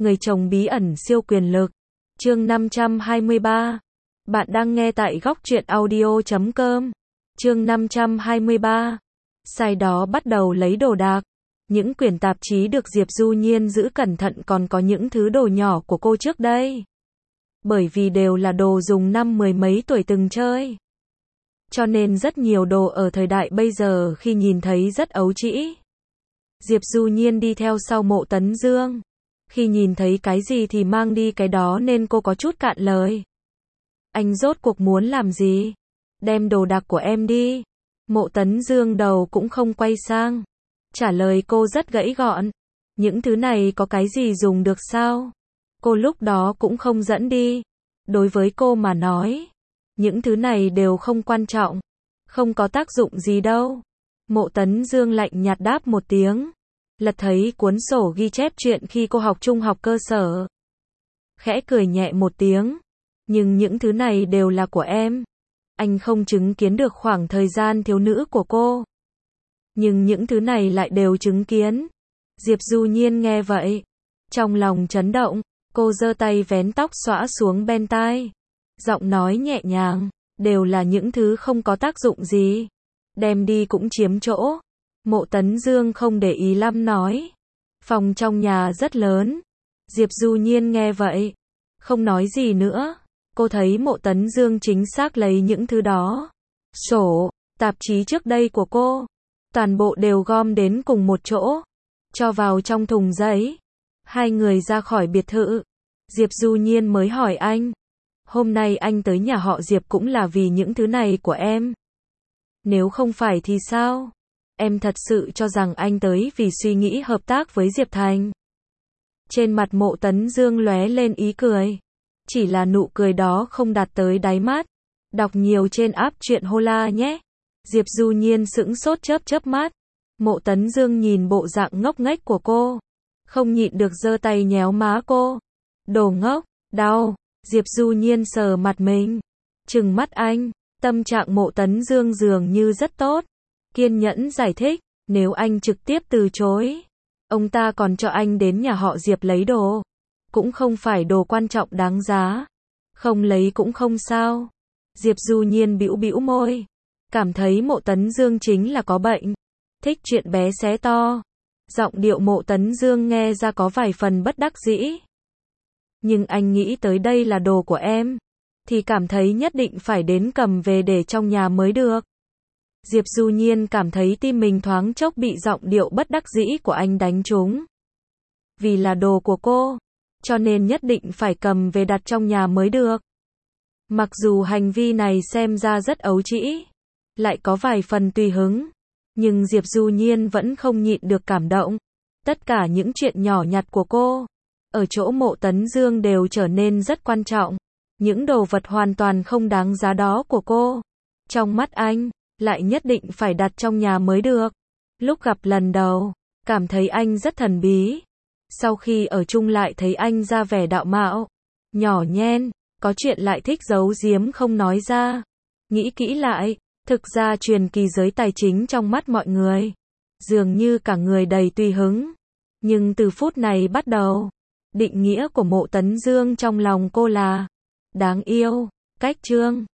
Người chồng bí ẩn siêu quyền lực. Chương 523. Bạn đang nghe tại góc truyện audio.com. Chương 523. Sai đó bắt đầu lấy đồ đạc. Những quyển tạp chí được Diệp Du Nhiên giữ cẩn thận còn có những thứ đồ nhỏ của cô trước đây. Bởi vì đều là đồ dùng năm mười mấy tuổi từng chơi. Cho nên rất nhiều đồ ở thời đại bây giờ khi nhìn thấy rất ấu trĩ. Diệp Du Nhiên đi theo sau Mộ Tấn Dương. Khi nhìn thấy cái gì thì mang đi cái đó nên cô có chút cạn lời. Anh rốt cuộc muốn làm gì? Đem đồ đạc của em đi. Mộ Tấn Dương đầu cũng không quay sang. Trả lời cô rất gãy gọn. Những thứ này có cái gì dùng được sao? Cô lúc đó cũng không dẫn đi. Đối với cô mà nói, những thứ này đều không quan trọng. Không có tác dụng gì đâu. Mộ Tấn Dương lạnh nhạt đáp một tiếng. Lật thấy cuốn sổ ghi chép chuyện khi cô học trung học cơ sở. Khẽ cười nhẹ một tiếng. Nhưng những thứ này đều là của em. Anh không chứng kiến được khoảng thời gian thiếu nữ của cô. Nhưng những thứ này lại đều chứng kiến. Diệp Du Nhiên nghe vậy. Trong lòng chấn động, cô giơ tay vén tóc xõa xuống bên tai. Giọng nói nhẹ nhàng, đều là những thứ không có tác dụng gì. Đem đi cũng chiếm chỗ. Mộ Tấn Dương không để ý lắm nói. Phòng trong nhà rất lớn. Diệp Du Nhiên nghe vậy. Không nói gì nữa. Cô thấy Mộ Tấn Dương chính xác lấy những thứ đó. Sổ, tạp chí trước đây của cô. Toàn bộ đều gom đến cùng một chỗ. Cho vào trong thùng giấy. Hai người ra khỏi biệt thự. Diệp Du Nhiên mới hỏi anh. Hôm nay anh tới nhà họ Diệp cũng là vì những thứ này của em. Nếu không phải thì sao? Em thật sự cho rằng anh tới vì suy nghĩ hợp tác với Diệp Thành. Trên mặt Mộ Tấn Dương lóe lên ý cười. Chỉ là nụ cười đó không đạt tới đáy mắt. Đọc nhiều trên app truyện Hola nhé. Diệp Du Nhiên sững sốt chớp mắt. Mộ Tấn Dương nhìn bộ dạng ngốc nghếch của cô. Không nhịn được giơ tay nhéo má cô. Đồ ngốc, đau. Diệp Du Nhiên sờ mặt mình. Trừng mắt anh. Tâm trạng Mộ Tấn Dương dường như rất tốt. Kiên nhẫn giải thích. Nếu anh trực tiếp từ chối, ông ta còn cho anh đến nhà họ Diệp lấy đồ. Cũng không phải đồ quan trọng đáng giá. Không lấy cũng không sao. Diệp Du Nhiên bĩu môi. Cảm thấy Mộ Tấn Dương chính là có bệnh. Thích chuyện bé xé to. Giọng điệu Mộ Tấn Dương nghe ra có vài phần bất đắc dĩ. Nhưng anh nghĩ tới đây là đồ của em. Thì cảm thấy nhất định phải đến cầm về để trong nhà mới được. Diệp Du Nhiên cảm thấy tim mình thoáng chốc bị giọng điệu bất đắc dĩ của anh đánh trúng. Vì là đồ của cô. Cho nên nhất định phải cầm về đặt trong nhà mới được. Mặc dù hành vi này xem ra rất ấu trĩ. Lại có vài phần tùy hứng. Nhưng Diệp Du Nhiên vẫn không nhịn được cảm động. Tất cả những chuyện nhỏ nhặt của cô. Ở chỗ Mộ Tấn Dương đều trở nên rất quan trọng. Những đồ vật hoàn toàn không đáng giá đó của cô. Trong mắt anh, lại nhất định phải đặt trong nhà mới được. Lúc gặp lần đầu, cảm thấy anh rất thần bí. Sau khi ở chung lại thấy anh ra vẻ đạo mạo, nhỏ nhen, có chuyện lại thích giấu giếm không nói ra. Nghĩ kỹ lại, thực ra truyền kỳ giới tài chính trong mắt mọi người, dường như cả người đầy tùy hứng. Nhưng từ phút này bắt đầu, định nghĩa của Mộ Tấn Dương trong lòng cô là đáng yêu, cách chương.